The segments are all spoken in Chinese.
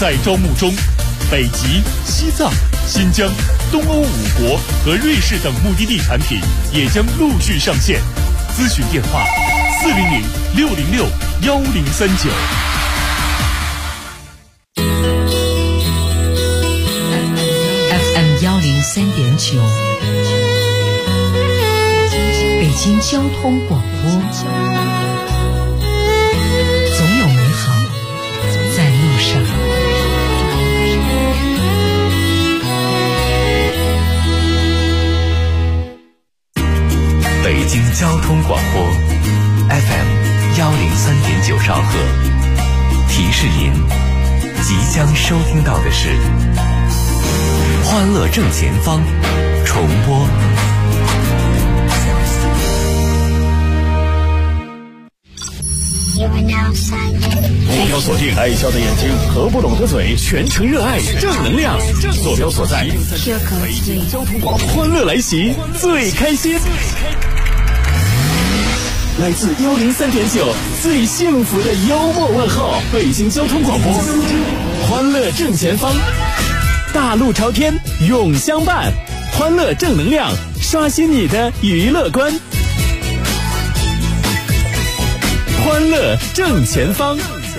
在招募中，北极、西藏、新疆、东欧5国和瑞士等目的地产品也将陆续上线。咨询电话：400-606-1039。 FM 103.9，北京交通广播。总有美好在路上。 北京交通广播 FM 103.9兆赫，提示您即将收听到的是欢乐正前方重播。 目标锁定爱笑的眼睛和不懂的嘴，全程热爱正能量。坐标所在北京交通广播，欢乐来袭，最开心。来自103.9最幸福的幽默问候，北京交通广播，欢乐正前方，大路朝天永相伴，欢乐正能量，刷新你的娱乐观。欢乐正前方，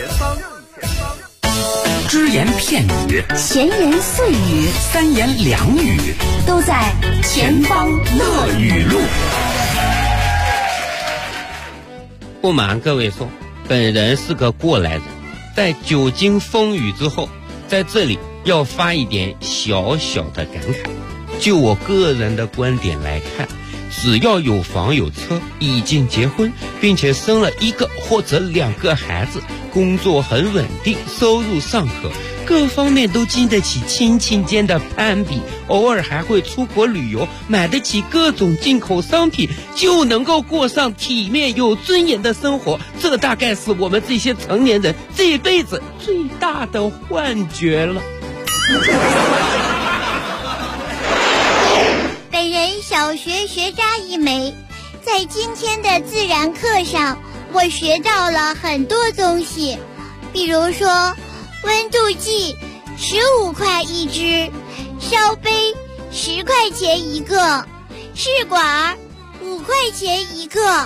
只言片语， 闲言碎语， 三言两语， 都在前方乐语录。 不瞒各位说，本人是个过来人，在久经风雨之后，在这里要发一点小小的感慨。就我个人的观点来看，只要有房有车，已经结婚，并且生了1个或者2个孩子，工作很稳定，收入尚可，各方面都经得起亲情间的攀比，偶尔还会出国旅游，买得起各种进口商品，就能够过上体面有尊严的生活。这大概是我们这些成年人这辈子最大的幻觉了。 本人小学学渣一枚，在今天的自然课上，我学到了很多东西，比如说温度计15块一支，烧杯10块钱一个，试管5块钱一个。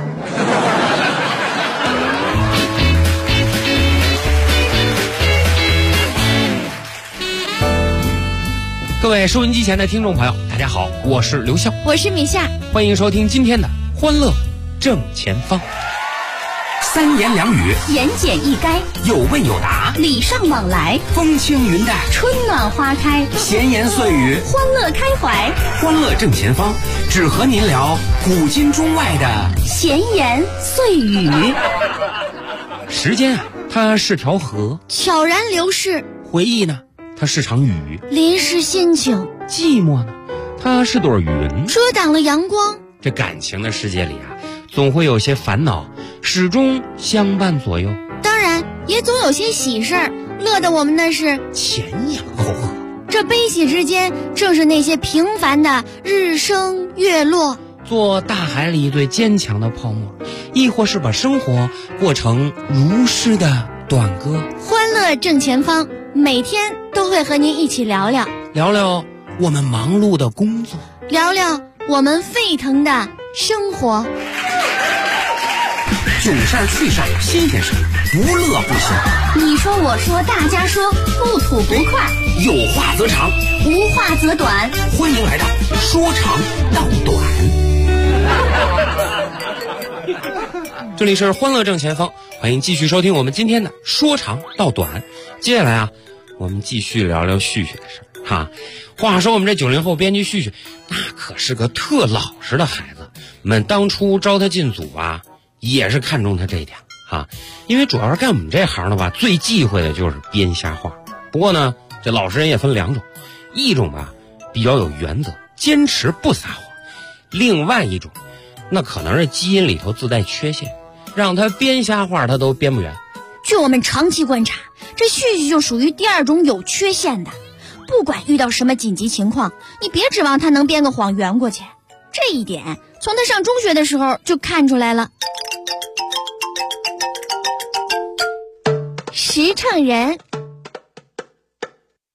各位收音机前的听众朋友，大家好，我是刘笑， 我是米夏， 欢迎收听今天的欢乐正前方。三言两语， 言简意赅， 有问有答， 礼尚往来， 风轻云淡， 春暖花开， 闲言碎语， 欢乐开怀。 欢乐正前方，只和您聊古今中外的闲言碎语。 时间啊，它是条河， 悄然流逝； 回忆呢，它是场雨， 淋湿心情； 寂寞呢，它是朵云， 遮挡了阳光。 这感情的世界里啊，总会有些烦恼，始终相伴左右。 当然，也总有些喜事儿，乐得我们那是前仰后合。 这悲喜之间，正是那些平凡的日升月落。 做大海里最坚强的泡沫，亦或是把生活过成如诗的短歌。 欢乐正前方，每天都会和您一起聊聊我们忙碌的工作， 聊聊我们沸腾的生活。 囧事儿趣事儿新鲜事儿，不乐不行。 你说我说大家说，不吐不快， 有话则长， 无话则短。 欢迎来到说长道短。这里是欢乐正前方，欢迎继续收听我们今天的说长道短。接下来啊，我们继续聊聊旭旭的事儿哈。话说我们这90后编辑旭旭，那可是个特老实的孩子。我们当初招他进组啊，也是看中他这一点啊，因为主要是干我们这行的吧，最忌讳的就是编瞎话。不过呢，这老实人也分2种，一种吧比较有原则，坚持不撒谎；另外一种，那可能是基因里头自带缺陷，让他编瞎话他都编不圆。 据我们长期观察，这旭旭就属于第2种有缺陷的。不管遇到什么紧急情况，你别指望他能编个谎圆过去。这一点从他上中学的时候就看出来了。实诚人，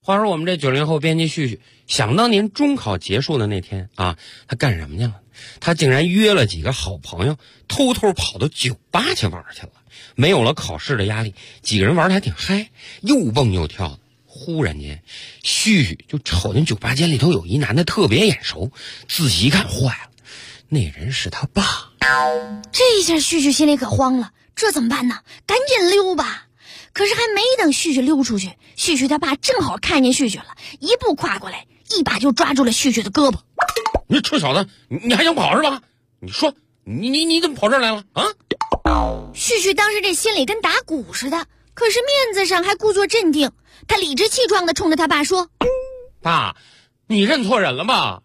话说我们这90后编辑旭旭，想当年中考结束的那天啊，他干什么去了？他竟然约了几个好朋友，偷偷跑到酒吧去玩去了。没有了考试的压力，几个人玩得还挺嗨，又蹦又跳的。忽然间，旭旭就瞅见酒吧间里头有一男的特别眼熟，仔细一看，坏了，那人是他爸。 这一下旭旭心里可慌了，这怎么办呢？赶紧溜吧。可是还没等旭旭溜出去，旭旭他爸正好看见旭旭了，一步跨过来，一把就抓住了旭旭的胳膊。 你臭小子，你还想跑是吧？你说你怎么跑这儿来了啊？ 旭旭当时这心里跟打鼓似的，可是面子上还故作镇定，他理直气壮地冲着他爸说： 爸，你认错人了吧？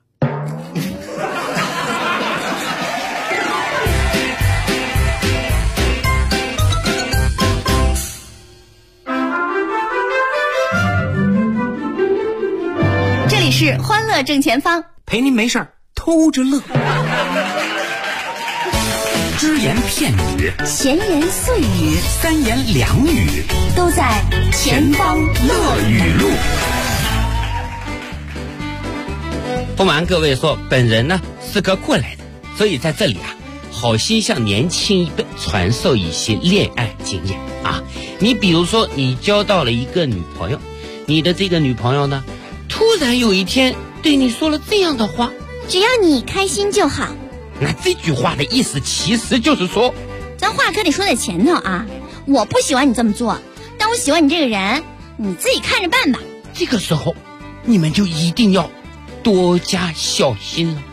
这里是欢乐正前方， 陪您没事偷着乐。只言片语， 闲言碎语， 三言两语， 都在前方乐语录。 不瞒各位说，本人呢是个过来人，所以在这里啊，好心向年轻一辈传授一些恋爱经验啊。你比如说，你交到了一个女朋友，你的这个女朋友呢，突然有一天对你说了这样的话： 只要你开心就好。 那这句话的意思其实就是说， 咱话可得说在前头啊，我不喜欢你这么做，但我喜欢你这个人，你自己看着办吧。 这个时候你们就一定要多加小心了。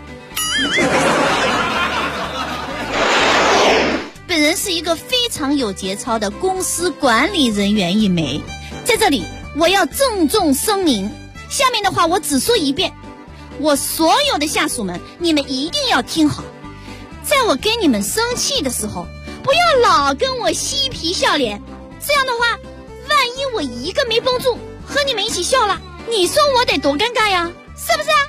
本人是一个非常有节操的公司管理人员一枚，在这里我要郑重声明，下面的话我只说一遍，我所有的下属们，你们一定要听好。在我跟你们生气的时候，不要老跟我嬉皮笑脸，这样的话，万一我一个没绷住，和你们一起笑了，你说我得多尴尬呀，是不是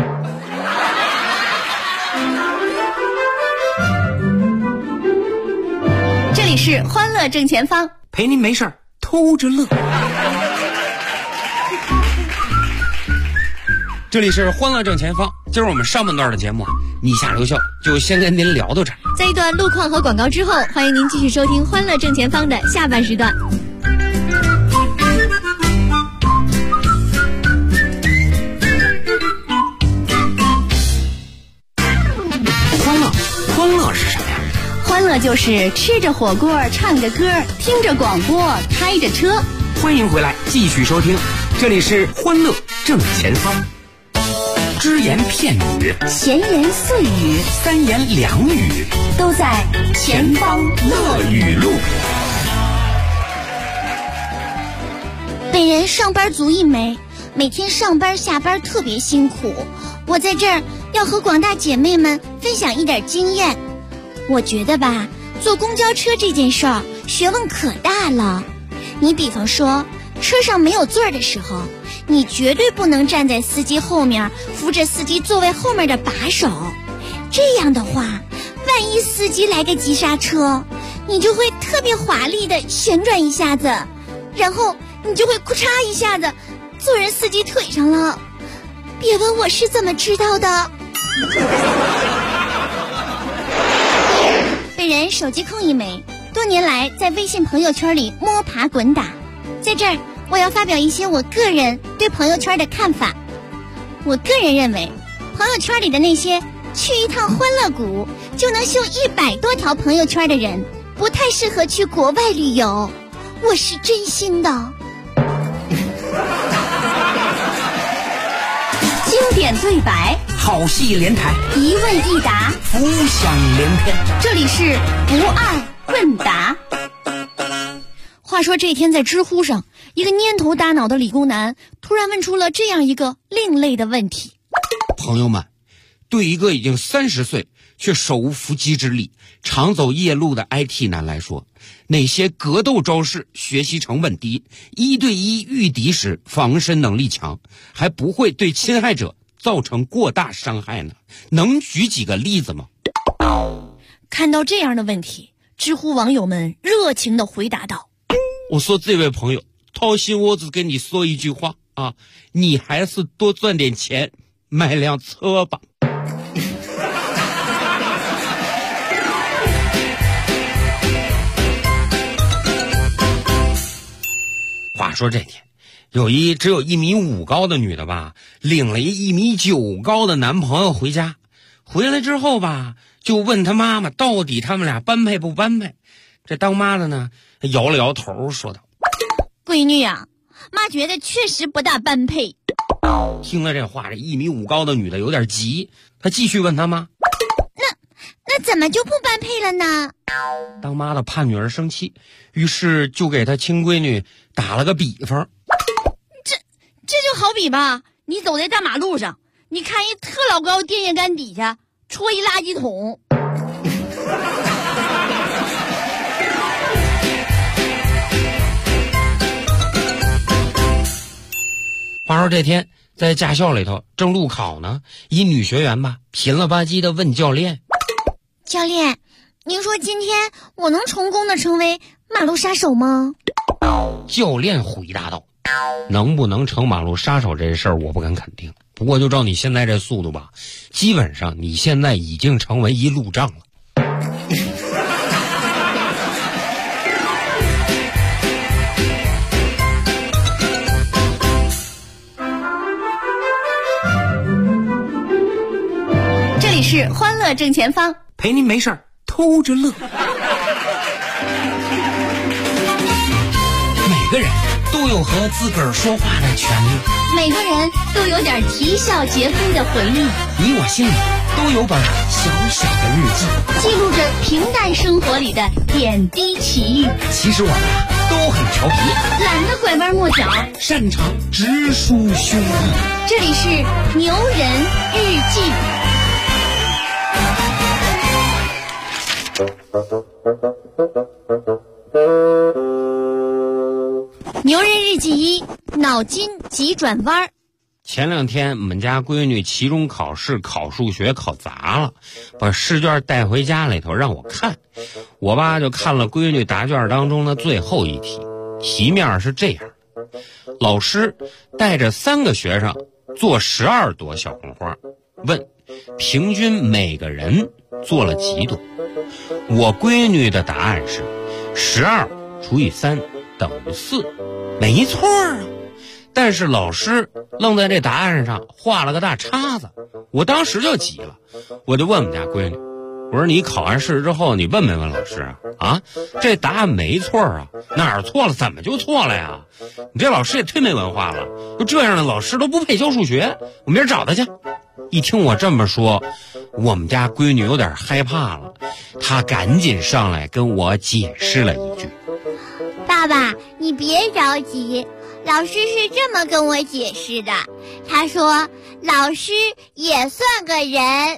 这里是欢乐正前方， 陪您没事偷着乐。 这里是欢乐正前方，今儿我们上半段的节目啊，你下留校就先跟您聊到这儿。 在一段路况和广告之后，欢迎您继续收听欢乐正前方的下半时段。 欢乐是什么呀？ 欢乐就是吃着火锅，唱着歌，听着广播，开着车。 欢迎回来继续收听，这里是欢乐正前方。只言片语， 闲言碎语， 三言两语， 都在前方乐语录。 本人上班族一枚，每天上班下班特别辛苦，我在这儿要和广大姐妹们分享一点经验。我觉得吧，坐公交车这件事儿学问可大了。你比方说，车上没有座的时候，你绝对不能站在司机后面扶着司机座位后面的把手，这样的话，万一司机来个急刹车，你就会特别华丽的旋转一下子，然后你就会咔嚓一下子坐人司机腿上了。别问我是怎么知道的。本人手机控一枚，多年来在微信朋友圈里摸爬滚打，在这儿我要发表一些我个人对朋友圈的看法。我个人认为，朋友圈里的那些去一趟欢乐谷就能秀100多条朋友圈的人，不太适合去国外旅游，我是真心的。经典对白， 好戏连台， 一问一答， 浮想联翩。 这里是不二问答。话说这天在知乎上，一个蔫头大脑的理工男突然问出了这样一个另类的问题： 朋友们，对一个已经30岁却手无缚鸡之力、常走夜路的 IT 男来说，哪些格斗招式学习成本低，1对1御敌时防身能力强，还不会对侵害者造成过大伤害呢？能举几个例子吗？ 看到这样的问题，知乎网友们热情地回答道： 我说这位朋友，掏心窝子跟你说一句话， 啊，你还是多赚点钱买辆车吧。话说这天，有一只有1.5米高的女的吧，领了一1.9米高的男朋友回家，回来之后吧，就问他妈妈到底他们俩般配不般配。这当妈的呢，摇了摇头说道： 闺女啊，妈觉得确实不大般配。 听了这话，这1.5米高的女的有点急，她继续问他妈： 那怎么就不般配了呢？ 当妈的怕女儿生气，于是就给她亲闺女打了个比方。 这就好比吧，你走在大马路上，你看一特老高电线杆底下戳一垃圾桶。 话说这天在驾校里头正路考呢，一女学员吧贫了吧唧的问教练： 教练，您说今天我能成功的成为马路杀手吗？ 教练回答道：能不能成马路杀手这事儿我不敢肯定，不过就照你现在这速度吧，基本上你现在已经成为一路障了。 这里是欢乐正前方， 陪您没事儿偷着乐。每个人都有和自个儿说话的权利， 每个人都有点啼笑皆非的回忆， 你我心里都有本小小的日记， 记录着平淡生活里的点滴奇遇。 其实我们都很调皮， 懒得拐弯抹角， 擅长直抒胸臆。 这里是牛人日记。牛人日记1：脑筋急转弯。 前2天我们家闺女期中考试考数学考砸了，把试卷带回家里头让我看，我吧就看了闺女答卷当中的最后一题，题面是这样：老师带着3个学生做12朵小红花，问平均每个人做了几朵。我闺女的答案是12除以3等于4，没错啊。但是老师愣在这答案上画了个大叉子，我当时就急了，我就问我们家闺女，我说你考完试之后你问没问老师啊？这答案没错啊，哪儿错了？怎么就错了呀？你这老师也忒没文化了，就这样的老师都不配教数学，我明儿找他去。一听我这么说，我们家闺女有点害怕了，她赶紧上来跟我解释了一句： 爸爸，你别着急，老师是这么跟我解释的，他说老师也算个人。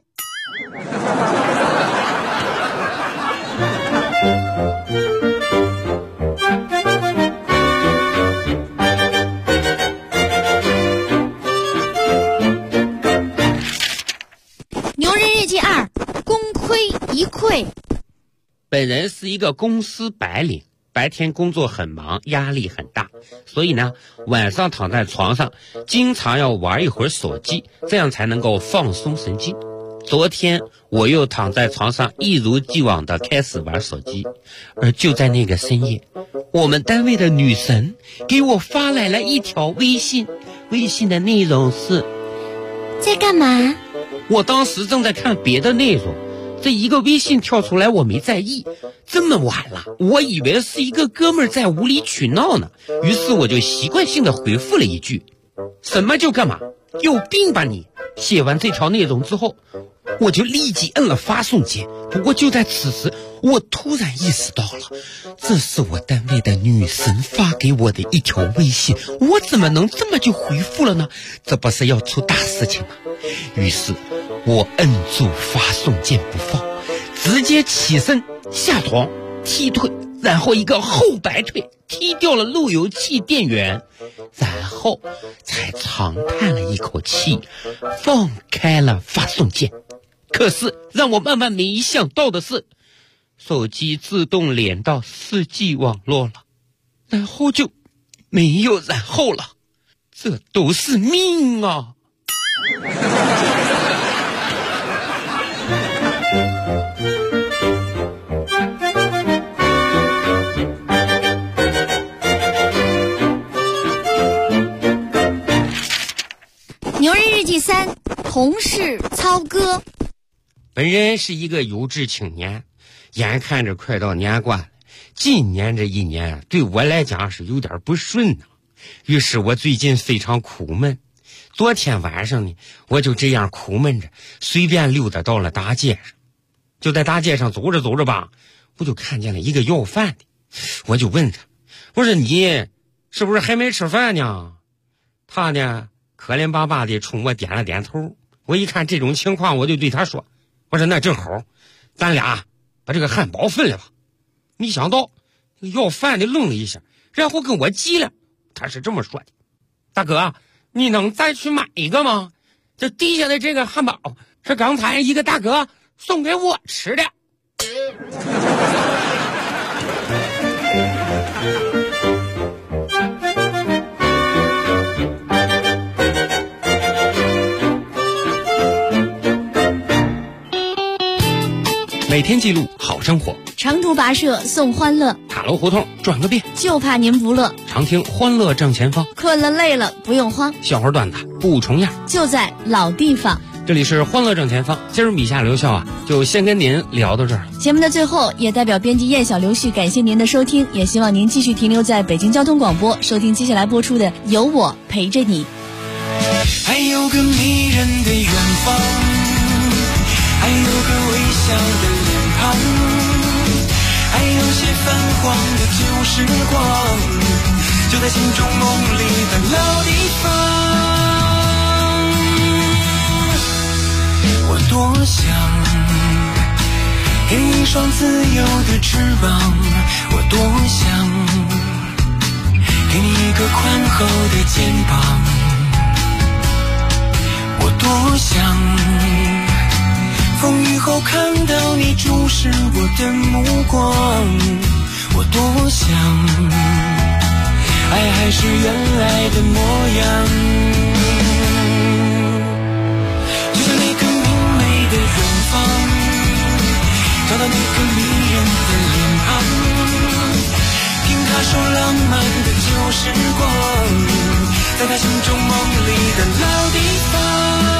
牛人日记2：功亏一篑。 本人是一个公司白领，白天工作很忙，压力很大，所以呢，晚上躺在床上经常要玩一会儿手机，这样才能够放松神经。昨天我又躺在床上一如既往的开始玩手机，而就在那个深夜，我们单位的女神给我发来了一条微信，微信的内容是： 在干嘛？ 我当时正在看别的内容，这一个微信跳出来我没在意，这么晚了，我以为是一个哥们儿在无理取闹呢，于是我就习惯性的回复了一句：什么就干嘛，有病吧你。写完这条内容之后，我就立即摁了发送键。不过就在此时，我突然意识到了，这是我单位的女神发给我的一条微信，我怎么能这么就回复了呢？这不是要出大事情吗？于是我摁住发送键不放，直接起身下床踢腿，然后一个后摆腿踢掉了路由器电源，然后才长叹了一口气，放开了发送键。可是让我万万没想到的是，手机自动连到4G 网络了，然后就没有然后了。 这都是命啊！ 牛日日记3，同事操哥。 本人是一个有志青年，眼看着快到年关了，今年这一年对我来讲是有点不顺啊。于是我最近非常苦闷。昨天晚上呢，我就这样苦闷着，随便溜达到了大街上。就在大街上走着走着吧，我就看见了一个要饭的。我就问他，我说你是不是还没吃饭呢？他呢可怜巴巴的冲我点了点头。我一看这种情况，我就对他说，我说那正好，咱俩把这个汉堡分了吧。没想到要饭的愣了一下，然后跟我急了。他是这么说的，大哥，你能再去买一个吗？这底下的这个汉堡是刚才一个大哥送给我吃的。每天记录好生活， 长途跋涉送欢乐， 塔楼胡同转个遍， 就怕您不乐。 常听欢乐正前方， 困了累了不用慌， 笑话段子不重样， 就在老地方。 这里是欢乐正前方，今儿米夏刘笑啊，就先跟您聊到这儿。 节目的最后，也代表编辑燕小刘旭感谢您的收听，也希望您继续停留在北京交通广播，收听接下来播出的《有我陪着你》。 还有个迷人的远方，还有个微笑的脸庞，还有些泛黄的旧时光，就在心中梦里的老地方。我多想给你一双自由的翅膀，我多想给你一个宽厚的肩膀，我多想风雨后看到你注视我的目光，我多想爱还是原来的模样。就像那个明媚的远方，找到那个迷人的脸庞，听他说浪漫的旧时光，在他心中梦里的老地方。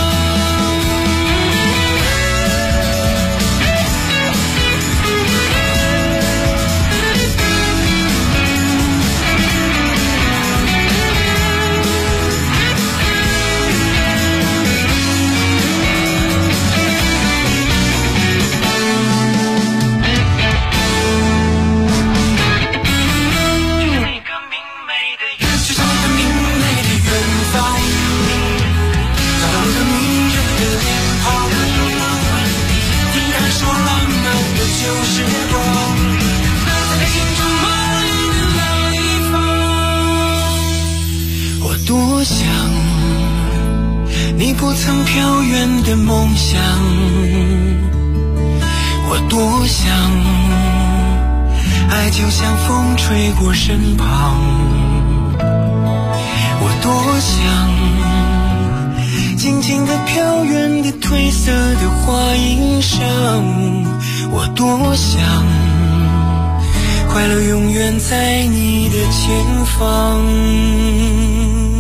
多想你不曾飘远的梦想，我多想爱就像风吹过身旁，我多想静静地飘远的褪色的花衣裳，我多想快乐永远在你的前方。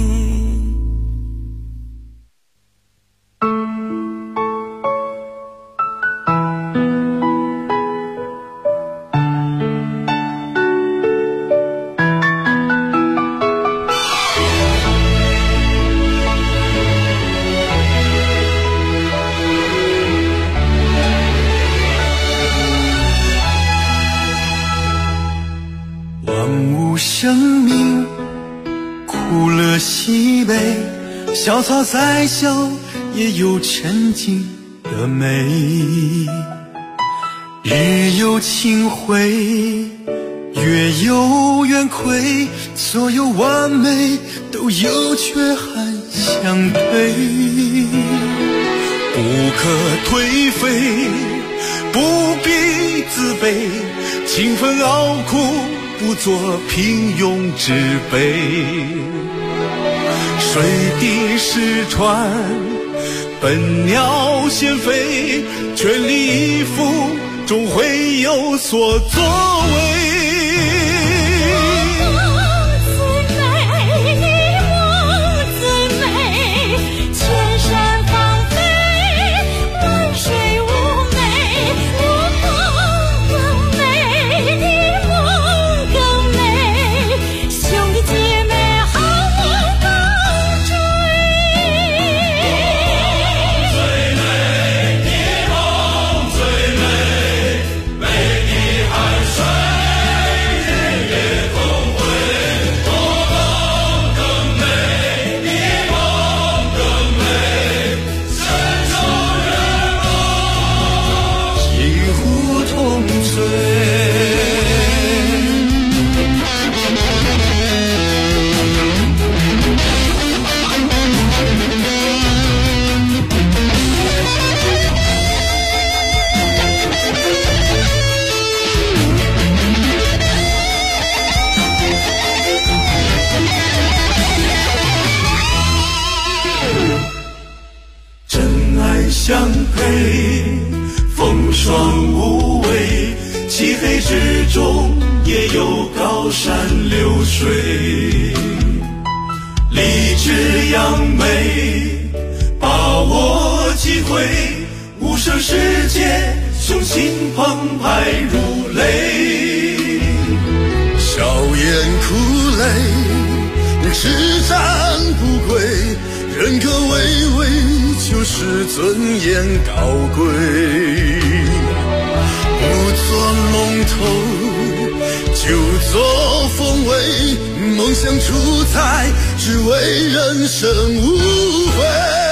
生命苦乐喜悲，小草再小也有沉静的美，日有清辉，月有圆亏，所有完美都有缺憾相对，不可颓废，不必自卑，勤奋熬苦不做平庸之辈， 水滴石穿，笨鸟先飞，全力以赴终会有所作为。相配，风霜无畏，漆黑之中也有高山流水。立志扬眉，把握机会，无声世界，雄心澎湃如雷。 笑颜苦泪，叱咤不归，人格巍巍，就是尊严高贵。不做龙头，就做凤尾，梦想出彩，只为人生无悔。